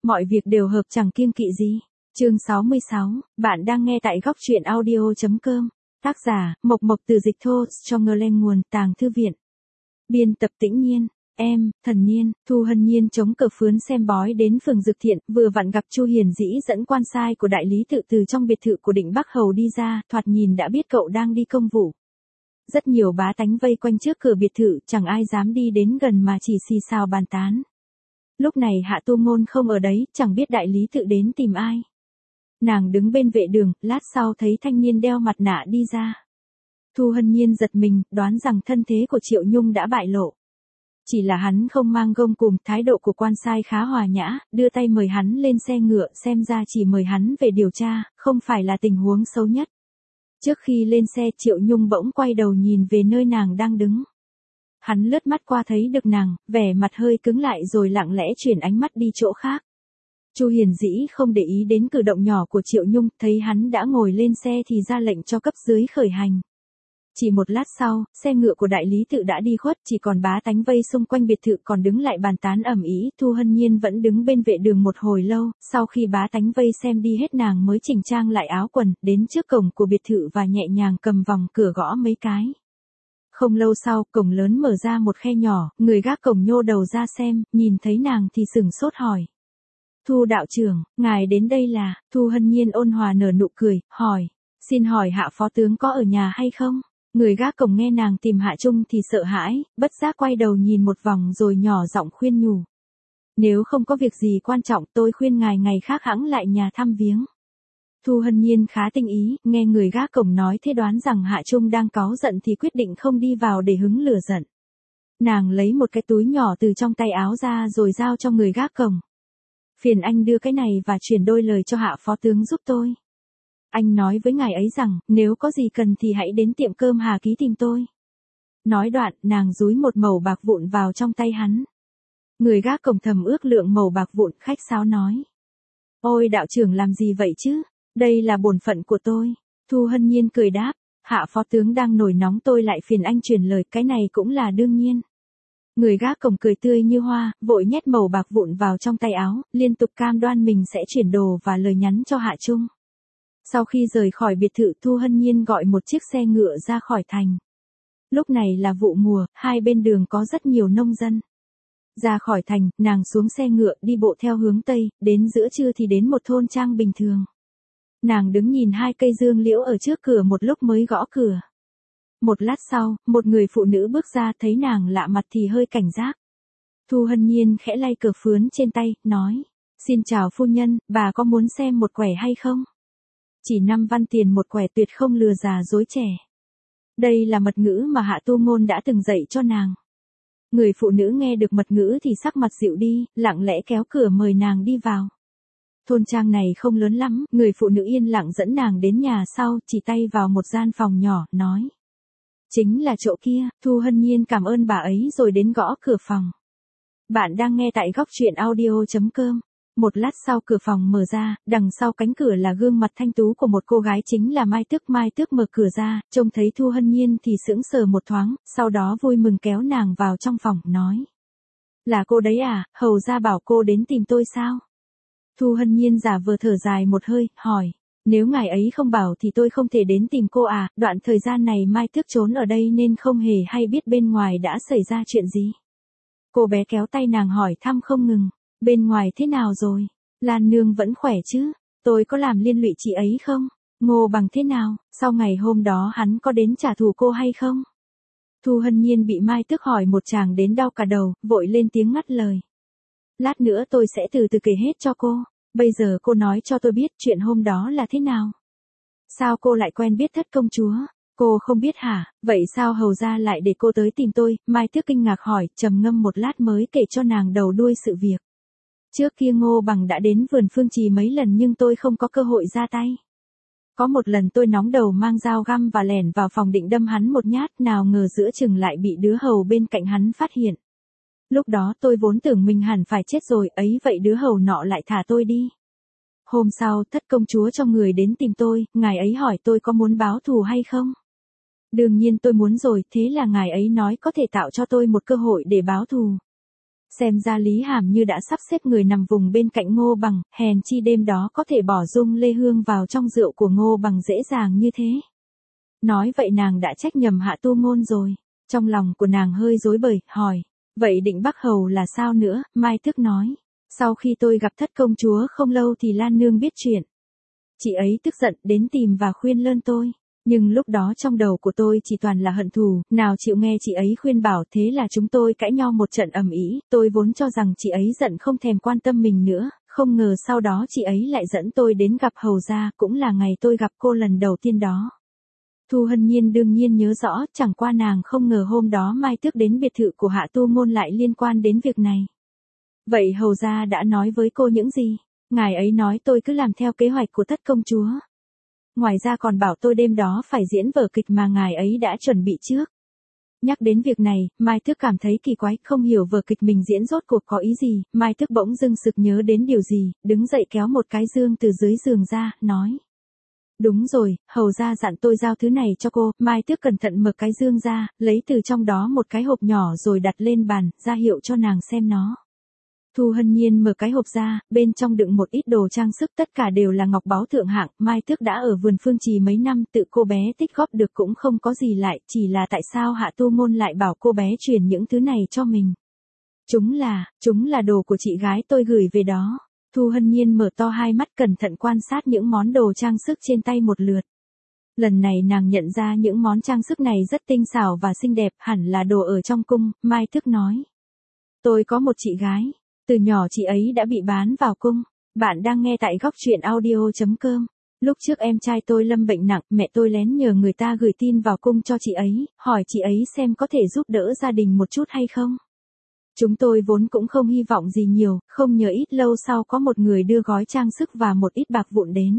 mọi việc đều hợp chẳng kiêng kỵ gì. Chương 66, bạn đang nghe tại góc truyện audio.com. Tác giả, Mộc Mộc từ dịch thô, cho ngơ lên nguồn, Tàng Thư Viện. Biên tập Tĩnh Nhiên, em, Thần Niên, Thu Hân Nhiên chống cờ phướn xem bói đến phường Dực Thiện, vừa vặn gặp Chu Hiền Dĩ dẫn quan sai của đại lý tự từ trong biệt thự của Định Bắc Hầu đi ra, thoạt nhìn đã biết cậu đang đi công vụ. Rất nhiều bá tánh vây quanh trước cửa biệt thự, chẳng ai dám đi đến gần mà chỉ xì xào bàn tán. Lúc này Hạ Tu Ngôn không ở đấy, chẳng biết đại lý tự đến tìm ai. Nàng đứng bên vệ đường, lát sau thấy thanh niên đeo mặt nạ đi ra. Thu Hân Nhiên giật mình, đoán rằng thân thế của Triệu Nhung đã bại lộ. Chỉ là hắn không mang gông cùm, thái độ của quan sai khá hòa nhã, đưa tay mời hắn lên xe ngựa, xem ra chỉ mời hắn về điều tra, không phải là tình huống xấu nhất. Trước khi lên xe, Triệu Nhung bỗng quay đầu nhìn về nơi nàng đang đứng. Hắn lướt mắt qua thấy được nàng, vẻ mặt hơi cứng lại rồi lặng lẽ chuyển ánh mắt đi chỗ khác. Chu Hiền Dĩ không để ý đến cử động nhỏ của Triệu Nhung, thấy hắn đã ngồi lên xe thì ra lệnh cho cấp dưới khởi hành. Chỉ một lát sau, xe ngựa của đại lý tự đã đi khuất, chỉ còn bá tánh vây xung quanh biệt thự còn đứng lại bàn tán ầm ĩ. Thu Hân Nhiên vẫn đứng bên vệ đường một hồi lâu, sau khi bá tánh vây xem đi hết nàng mới chỉnh trang lại áo quần, đến trước cổng của biệt thự và nhẹ nhàng cầm vòng cửa gõ mấy cái. Không lâu sau, cổng lớn mở ra một khe nhỏ, người gác cổng nhô đầu ra xem, nhìn thấy nàng thì sửng sốt hỏi. Thu đạo trưởng, ngài đến đây là, Thu Hân Nhiên ôn hòa nở nụ cười, hỏi. Xin hỏi Hạ phó tướng có ở nhà hay không? Người gác cổng nghe nàng tìm Hạ Trung thì sợ hãi, bất giác quay đầu nhìn một vòng rồi nhỏ giọng khuyên nhủ. Nếu không có việc gì quan trọng tôi khuyên ngài ngày khác hẵng lại nhà thăm viếng. Thu Hân Nhiên khá tinh ý, nghe người gác cổng nói thế đoán rằng Hạ Trung đang cáu giận thì quyết định không đi vào để hứng lửa giận. Nàng lấy một cái túi nhỏ từ trong tay áo ra rồi giao cho người gác cổng. Phiền anh đưa cái này và chuyển đôi lời cho Hạ phó tướng giúp tôi. Anh nói với ngài ấy rằng, nếu có gì cần thì hãy đến tiệm cơm Hà Ký tìm tôi. Nói đoạn, nàng dúi một mẩu bạc vụn vào trong tay hắn. Người gác cổng thầm ước lượng mẩu bạc vụn, khách sáo nói. Ôi đạo trưởng làm gì vậy chứ? Đây là bổn phận của tôi. Thu Hân Nhiên cười đáp, Hạ phó tướng đang nổi nóng tôi lại phiền anh truyền lời, cái này cũng là đương nhiên. Người gác cổng cười tươi như hoa, vội nhét mẩu bạc vụn vào trong tay áo, liên tục cam đoan mình sẽ chuyển đồ và lời nhắn cho Hạ Trung. Sau khi rời khỏi biệt thự, Thu Hân Nhiên gọi một chiếc xe ngựa ra khỏi thành. Lúc này là vụ mùa, hai bên đường có rất nhiều nông dân. Ra khỏi thành, nàng xuống xe ngựa đi bộ theo hướng Tây, đến giữa trưa thì đến một thôn trang bình thường. Nàng đứng nhìn hai cây dương liễu ở trước cửa một lúc mới gõ cửa. Một lát sau, một người phụ nữ bước ra thấy nàng lạ mặt thì hơi cảnh giác. Thu Hân Nhiên khẽ lay cờ phướn trên tay, nói. Xin chào phu nhân, bà có muốn xem một quẻ hay không? Chỉ 5 văn tiền một quẻ, tuyệt không lừa già dối trẻ. Đây là mật ngữ mà Hạ Tu Ngôn đã từng dạy cho nàng. Người phụ nữ nghe được mật ngữ thì sắc mặt dịu đi, lặng lẽ kéo cửa mời nàng đi vào. Thôn trang này không lớn lắm, người phụ nữ yên lặng dẫn nàng đến nhà sau, chỉ tay vào một gian phòng nhỏ, nói. Chính là chỗ kia. Thu Hân Nhiên cảm ơn bà ấy rồi đến gõ cửa phòng. Bạn đang nghe tại góc truyện audio.com. Một lát sau cửa phòng mở ra, đằng sau cánh cửa là gương mặt thanh tú của một cô gái chính là Mai Tước. Mai Tước mở cửa ra, trông thấy Thu Hân Nhiên thì sững sờ một thoáng, sau đó vui mừng kéo nàng vào trong phòng, nói. Là cô đấy à, hầu ra bảo cô đến tìm tôi sao? Thu Hân Nhiên giả vờ thở dài một hơi, hỏi. Nếu ngài ấy không bảo thì tôi không thể đến tìm cô à, đoạn thời gian này Mai Tước trốn ở đây nên không hề hay biết bên ngoài đã xảy ra chuyện gì. Cô bé kéo tay nàng hỏi thăm không ngừng. Bên ngoài thế nào rồi? Lan nương vẫn khỏe chứ? Tôi có làm liên lụy chị ấy không? Ngô Bằng thế nào? Sau ngày hôm đó hắn có đến trả thù cô hay không? Thu Hân Nhiên bị Mai Tước hỏi một tràng đến đau cả đầu, vội lên tiếng ngắt lời. Lát nữa tôi sẽ từ từ kể hết cho cô. Bây giờ cô nói cho tôi biết chuyện hôm đó là thế nào? Sao cô lại quen biết Thất công chúa? Cô không biết hả? Vậy sao hầu ra lại để cô tới tìm tôi? Mai Tước kinh ngạc hỏi, trầm ngâm một lát mới kể cho nàng đầu đuôi sự việc. Trước kia Ngô Bằng đã đến vườn Phương Trì mấy lần nhưng tôi không có cơ hội ra tay. Có một lần tôi nóng đầu mang dao găm và lẻn vào phòng định đâm hắn một nhát, nào ngờ giữa chừng lại bị đứa hầu bên cạnh hắn phát hiện. Lúc đó tôi vốn tưởng mình hẳn phải chết rồi, ấy vậy đứa hầu nọ lại thả tôi đi. Hôm sau, Thất công chúa cho người đến tìm tôi, ngài ấy hỏi tôi có muốn báo thù hay không. Đương nhiên tôi muốn rồi, thế là ngài ấy nói có thể tạo cho tôi một cơ hội để báo thù. Xem ra Lý Hàm như đã sắp xếp người nằm vùng bên cạnh Ngô Bằng, hèn chi đêm đó có thể bỏ Dung Lê Hương vào trong rượu của Ngô Bằng dễ dàng như thế. Nói vậy nàng đã trách nhầm Hạ Tu Ngôn rồi. Trong lòng của nàng hơi rối bời, hỏi. Vậy Định Bắc Hầu là sao nữa? Mai Tước nói. Sau khi tôi gặp Thất công chúa không lâu thì Lan Nương biết chuyện. Chị ấy tức giận đến tìm và khuyên lơn tôi. Nhưng lúc đó trong đầu của tôi chỉ toàn là hận thù, nào chịu nghe chị ấy khuyên bảo, thế là chúng tôi cãi nhau một trận ầm ĩ. Tôi vốn cho rằng chị ấy giận không thèm quan tâm mình nữa, không ngờ sau đó chị ấy lại dẫn tôi đến gặp hầu gia, cũng là ngày tôi gặp cô lần đầu tiên đó. Thu Hân Nhiên đương nhiên nhớ rõ, chẳng qua nàng không ngờ hôm đó Mai Tước đến biệt thự của Hạ Tu Ngôn lại liên quan đến việc này. Vậy hầu gia đã nói với cô những gì? Ngài ấy nói tôi cứ làm theo kế hoạch của Thất công chúa. Ngoài ra còn bảo tôi đêm đó phải diễn vở kịch mà ngài ấy đã chuẩn bị trước. Nhắc đến việc này, Mai Tước cảm thấy kỳ quái, không hiểu vở kịch mình diễn rốt cuộc có ý gì. Mai Tước bỗng dưng sực nhớ đến điều gì, đứng dậy kéo một cái dương từ dưới giường ra, nói. Đúng rồi, hầu gia dặn tôi giao thứ này cho cô. Mai Tước cẩn thận mở cái dương ra, lấy từ trong đó một cái hộp nhỏ rồi đặt lên bàn, ra hiệu cho nàng xem nó. Thu Hân Nhiên mở cái hộp ra, bên trong đựng một ít đồ trang sức, tất cả đều là ngọc báu thượng hạng. Mai Tước đã ở vườn Phương Trì mấy năm, tự cô bé tích góp được cũng không có gì lại, chỉ là tại sao Hạ Tu Ngôn lại bảo cô bé truyền những thứ này cho mình. Chúng là đồ của chị gái tôi gửi về đó. Thu Hân Nhiên mở to hai mắt cẩn thận quan sát những món đồ trang sức trên tay một lượt. Lần này nàng nhận ra những món trang sức này rất tinh xảo và xinh đẹp, hẳn là đồ ở trong cung. Mai Tước nói. Tôi có một chị gái. Từ nhỏ chị ấy đã bị bán vào cung. Bạn đang nghe tại góc truyện audio.com. Lúc trước em trai tôi lâm bệnh nặng, mẹ tôi lén nhờ người ta gửi tin vào cung cho chị ấy, hỏi chị ấy xem có thể giúp đỡ gia đình một chút hay không. Chúng tôi vốn cũng không hy vọng gì nhiều, không nhờ ít lâu sau có một người đưa gói trang sức và một ít bạc vụn đến.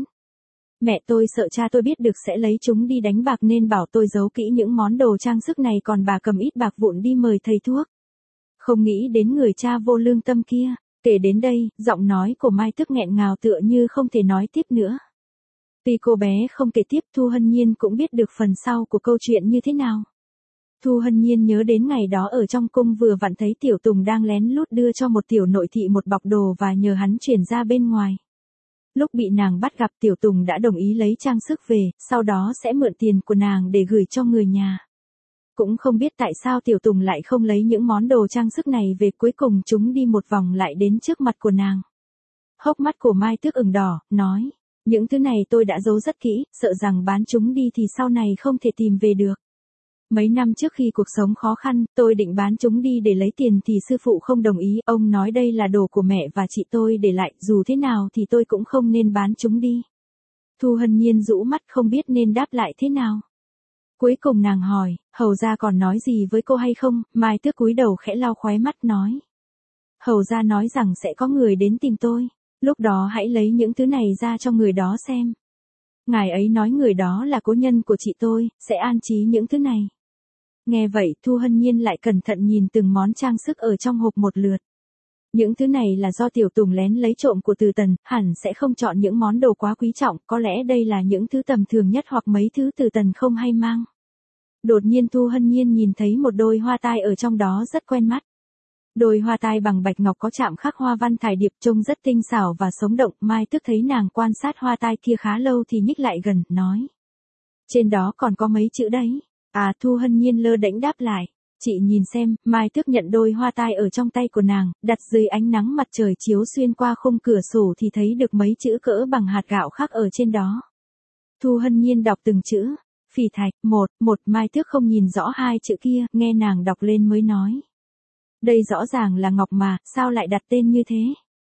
Mẹ tôi sợ cha tôi biết được sẽ lấy chúng đi đánh bạc nên bảo tôi giấu kỹ những món đồ trang sức này, còn bà cầm ít bạc vụn đi mời thầy thuốc. Không nghĩ đến người cha vô lương tâm kia. Kể đến đây, giọng nói của Mai Tước nghẹn ngào tựa như không thể nói tiếp nữa. Tuy cô bé không kể tiếp, Thu Hân Nhiên cũng biết được phần sau của câu chuyện như thế nào. Thu Hân Nhiên nhớ đến ngày đó ở trong cung vừa vặn thấy Tiểu Tùng đang lén lút đưa cho một tiểu nội thị một bọc đồ và nhờ hắn chuyển ra bên ngoài. Lúc bị nàng bắt gặp, Tiểu Tùng đã đồng ý lấy trang sức về, sau đó sẽ mượn tiền của nàng để gửi cho người nhà. Cũng không biết tại sao Tiểu Tùng lại không lấy những món đồ trang sức này về, cuối cùng chúng đi một vòng lại đến trước mặt của nàng. Hốc mắt của Mai Tước ửng đỏ, nói, những thứ này tôi đã giấu rất kỹ, sợ rằng bán chúng đi thì sau này không thể tìm về được. Mấy năm trước khi cuộc sống khó khăn, tôi định bán chúng đi để lấy tiền thì sư phụ không đồng ý, ông nói đây là đồ của mẹ và chị tôi để lại, dù thế nào thì tôi cũng không nên bán chúng đi. Thu Hân Nhiên rũ mắt không biết nên đáp lại thế nào. Cuối cùng nàng hỏi, hầu gia còn nói gì với cô hay không? Mai Tước cúi đầu khẽ lau khóe mắt nói. Hầu gia nói rằng sẽ có người đến tìm tôi, lúc đó hãy lấy những thứ này ra cho người đó xem. Ngài ấy nói người đó là cố nhân của chị tôi, sẽ an trí những thứ này. Nghe vậy, Thu Hân Nhiên lại cẩn thận nhìn từng món trang sức ở trong hộp một lượt. Những thứ này là do Tiểu Tùng lén lấy trộm của Từ Tần, hẳn sẽ không chọn những món đồ quá quý trọng, có lẽ đây là những thứ tầm thường nhất hoặc mấy thứ Từ Tần không hay mang. Đột nhiên Thu Hân Nhiên nhìn thấy một đôi hoa tai ở trong đó rất quen mắt. Đôi hoa tai bằng bạch ngọc có chạm khắc hoa văn thải điệp, trông rất tinh xảo và sống động. Mai Tước thấy nàng quan sát hoa tai kia khá lâu thì nhích lại gần, nói. Trên đó còn có mấy chữ đấy. À, Thu Hân Nhiên lơ đễnh đáp lại. Chị nhìn xem. Mai Tước nhận đôi hoa tai ở trong tay của nàng, đặt dưới ánh nắng mặt trời chiếu xuyên qua khung cửa sổ thì thấy được mấy chữ cỡ bằng hạt gạo khắc ở trên đó. Thu Hân Nhiên đọc từng chữ. Phỉ thạch, một. Mai Tước không nhìn rõ hai chữ kia, nghe nàng đọc lên mới nói. Đây rõ ràng là ngọc mà, sao lại đặt tên như thế?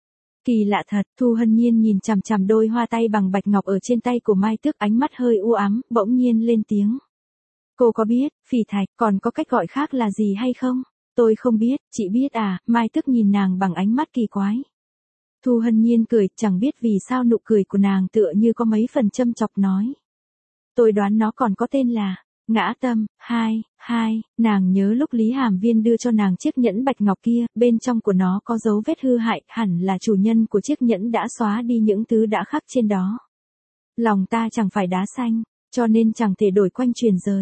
Kỳ lạ thật. Thu Hân Nhiên nhìn chằm chằm đôi hoa tai bằng bạch ngọc ở trên tay của Mai Tước, ánh mắt hơi u ám, bỗng nhiên lên tiếng. Cô có biết, phỉ thạch, còn có cách gọi khác là gì hay không? Tôi không biết, chị biết à? Mai Tước nhìn nàng bằng ánh mắt kỳ quái. Thu Hân Nhiên cười, chẳng biết vì sao nụ cười của nàng tựa như có mấy phần châm chọc, nói. Tôi đoán nó còn có tên là Ngã Tâm. Nàng nhớ lúc Lý Hàm Viên đưa cho nàng chiếc nhẫn bạch ngọc kia, bên trong của nó có dấu vết hư hại, hẳn là chủ nhân của chiếc nhẫn đã xóa đi những thứ đã khắc trên đó. Lòng ta chẳng phải đá xanh, cho nên chẳng thể đổi quanh truyền rời.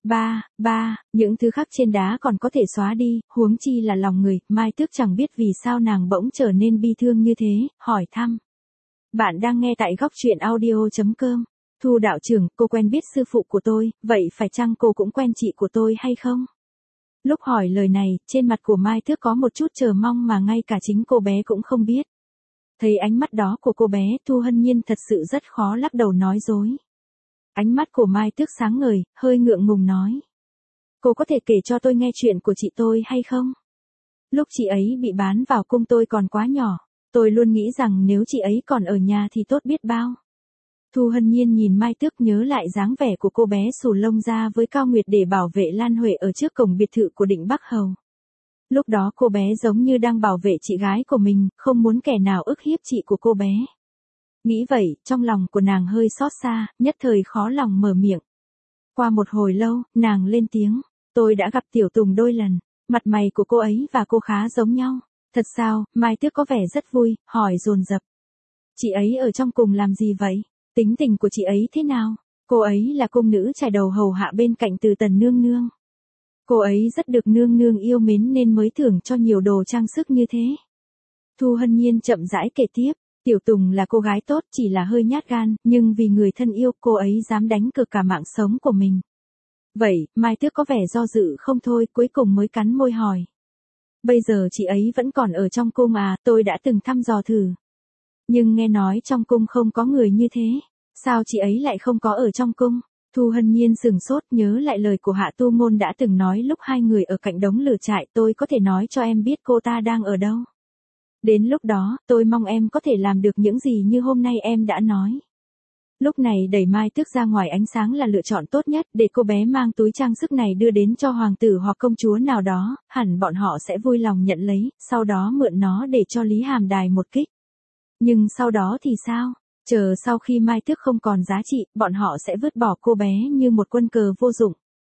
Ba, những thứ khác trên đá còn có thể xóa đi, huống chi là lòng người. Mai Tước chẳng biết vì sao nàng bỗng trở nên bi thương như thế, hỏi thăm. Bạn đang nghe tại góc truyện audio.com. Thu đạo trưởng, cô quen biết sư phụ của tôi, vậy phải chăng cô cũng quen chị của tôi hay không? Lúc hỏi lời này, trên mặt của Mai Tước có một chút chờ mong mà ngay cả chính cô bé cũng không biết. Thấy ánh mắt đó của cô bé, Thu Hân Nhiên thật sự rất khó lắc đầu nói dối. Ánh mắt của Mai Tước sáng ngời, hơi ngượng ngùng nói. Cô có thể kể cho tôi nghe chuyện của chị tôi hay không? Lúc chị ấy bị bán vào cung tôi còn quá nhỏ, tôi luôn nghĩ rằng nếu chị ấy còn ở nhà thì tốt biết bao. Thu Hân Nhiên nhìn Mai Tước nhớ lại dáng vẻ của cô bé xù lông ra với Cao Nguyệt để bảo vệ Lan Huệ ở trước cổng biệt thự của Định Bắc Hầu. Lúc đó cô bé giống như đang bảo vệ chị gái của mình, không muốn kẻ nào ức hiếp chị của cô bé. Nghĩ vậy, trong lòng của nàng hơi xót xa, nhất thời khó lòng mở miệng. Qua một hồi lâu, nàng lên tiếng, tôi đã gặp Tiểu Tùng đôi lần, mặt mày của cô ấy và cô khá giống nhau. Thật sao? Mai Tước có vẻ rất vui, hỏi dồn dập. Chị ấy ở trong cung làm gì vậy? Tính tình của chị ấy thế nào? Cô ấy là cung nữ trải đầu hầu hạ bên cạnh Từ Tần nương nương. Cô ấy rất được nương nương yêu mến nên mới thưởng cho nhiều đồ trang sức như thế. Thu Hân Nhiên chậm rãi kể tiếp, Tiểu Tùng là cô gái tốt, chỉ là hơi nhát gan, nhưng vì người thân yêu cô ấy dám đánh cược cả mạng sống của mình. Vậy, Mai Tước có vẻ do dự không thôi, cuối cùng mới cắn môi hỏi. Bây giờ chị ấy vẫn còn ở trong cung à? Tôi đã từng thăm dò thử. Nhưng nghe nói trong cung không có người như thế. Sao chị ấy lại không có ở trong cung? Thu Hân Nhiên sừng sốt nhớ lại lời của Hạ Tu Ngôn đã từng nói lúc hai người ở cạnh đống lửa trại, tôi có thể nói cho em biết cô ta đang ở đâu. Đến lúc đó, tôi mong em có thể làm được những gì như hôm nay em đã nói. Lúc này đẩy Mai Tước ra ngoài ánh sáng là lựa chọn tốt nhất, để cô bé mang túi trang sức này đưa đến cho hoàng tử hoặc công chúa nào đó, hẳn bọn họ sẽ vui lòng nhận lấy, sau đó mượn nó để cho Lý Hàm đài một kích. Nhưng sau đó thì sao? Chờ sau khi Mai Tước không còn giá trị, bọn họ sẽ vứt bỏ cô bé như một quân cờ vô dụng.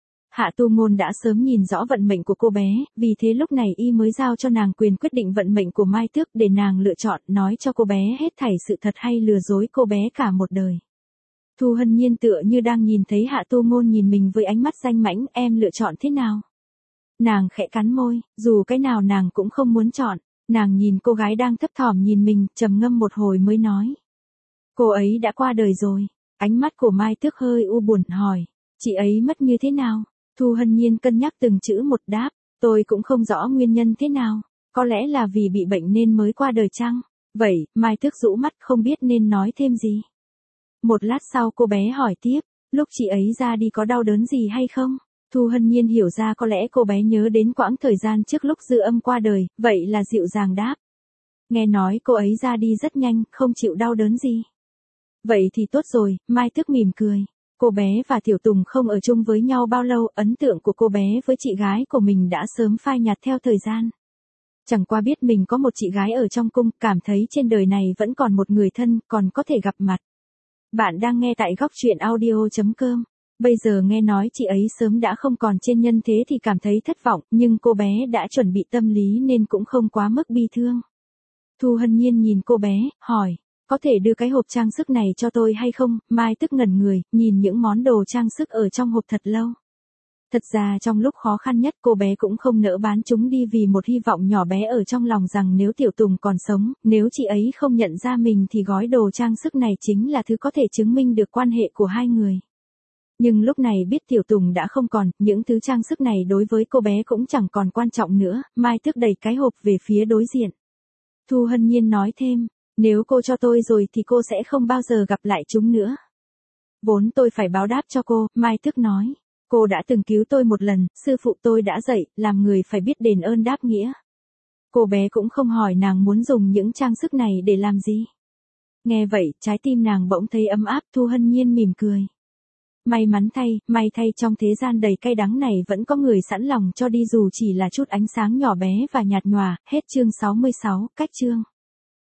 Hạ Tu Ngôn đã sớm nhìn rõ vận mệnh của cô bé, vì thế lúc này y mới giao cho nàng quyền quyết định vận mệnh của Mai Tước để nàng lựa chọn, nói cho cô bé hết thảy sự thật hay lừa dối cô bé cả một đời. Thu Hân Nhiên tựa như đang nhìn thấy Hạ Tu Ngôn nhìn mình với ánh mắt danh mãnh, em lựa chọn thế nào? Nàng khẽ cắn môi, dù cái nào nàng cũng không muốn chọn. Nàng nhìn cô gái đang thấp thỏm nhìn mình, trầm ngâm một hồi mới nói. Cô ấy đã qua đời rồi. Ánh mắt của Mai Tước hơi u buồn hỏi. Chị ấy mất như thế nào? Thu Hân Nhiên cân nhắc từng chữ một đáp. Tôi cũng không rõ nguyên nhân thế nào. Có lẽ là vì bị bệnh nên mới qua đời chăng? Vậy, Mai Tước rũ mắt không biết nên nói thêm gì. Một lát sau cô bé hỏi tiếp. Lúc chị ấy ra đi có đau đớn gì hay không? Thu Hân Nhiên hiểu ra có lẽ cô bé nhớ đến quãng thời gian trước lúc Dư Âm qua đời, vậy là dịu dàng đáp. Nghe nói cô ấy ra đi rất nhanh, không chịu đau đớn gì. Vậy thì tốt rồi, Mai Tước mỉm cười. Cô bé và Tiểu Tùng không ở chung với nhau bao lâu, ấn tượng của cô bé với chị gái của mình đã sớm phai nhạt theo thời gian. Chẳng qua biết mình có một chị gái ở trong cung, cảm thấy trên đời này vẫn còn một người thân, còn có thể gặp mặt. Bạn đang nghe tại góc truyện audio.com. Bây giờ nghe nói chị ấy sớm đã không còn trên nhân thế thì cảm thấy thất vọng, nhưng cô bé đã chuẩn bị tâm lý nên cũng không quá mức bi thương. Thu Hân Nhiên nhìn cô bé, hỏi, có thể đưa cái hộp trang sức này cho tôi hay không? Mai Tước ngẩn người, nhìn những món đồ trang sức ở trong hộp thật lâu. Thật ra trong lúc khó khăn nhất cô bé cũng không nỡ bán chúng đi vì một hy vọng nhỏ bé ở trong lòng rằng nếu Tiểu Tùng còn sống, nếu chị ấy không nhận ra mình thì gói đồ trang sức này chính là thứ có thể chứng minh được quan hệ của hai người. Nhưng lúc này biết Tiểu Tùng đã không còn, những thứ trang sức này đối với cô bé cũng chẳng còn quan trọng nữa, Mai Tước đẩy cái hộp về phía đối diện. Thu Hân Nhiên nói thêm, nếu cô cho tôi rồi thì cô sẽ không bao giờ gặp lại chúng nữa. Vốn tôi phải báo đáp cho cô, Mai Tước nói. Cô đã từng cứu tôi một lần, sư phụ tôi đã dạy, làm người phải biết đền ơn đáp nghĩa. Cô bé cũng không hỏi nàng muốn dùng những trang sức này để làm gì. Nghe vậy, trái tim nàng bỗng thấy ấm áp, Thu Hân Nhiên mỉm cười. May thay trong thế gian đầy cay đắng này vẫn có người sẵn lòng cho đi dù chỉ là chút ánh sáng nhỏ bé và nhạt nhòa, hết chương 66, cách chương.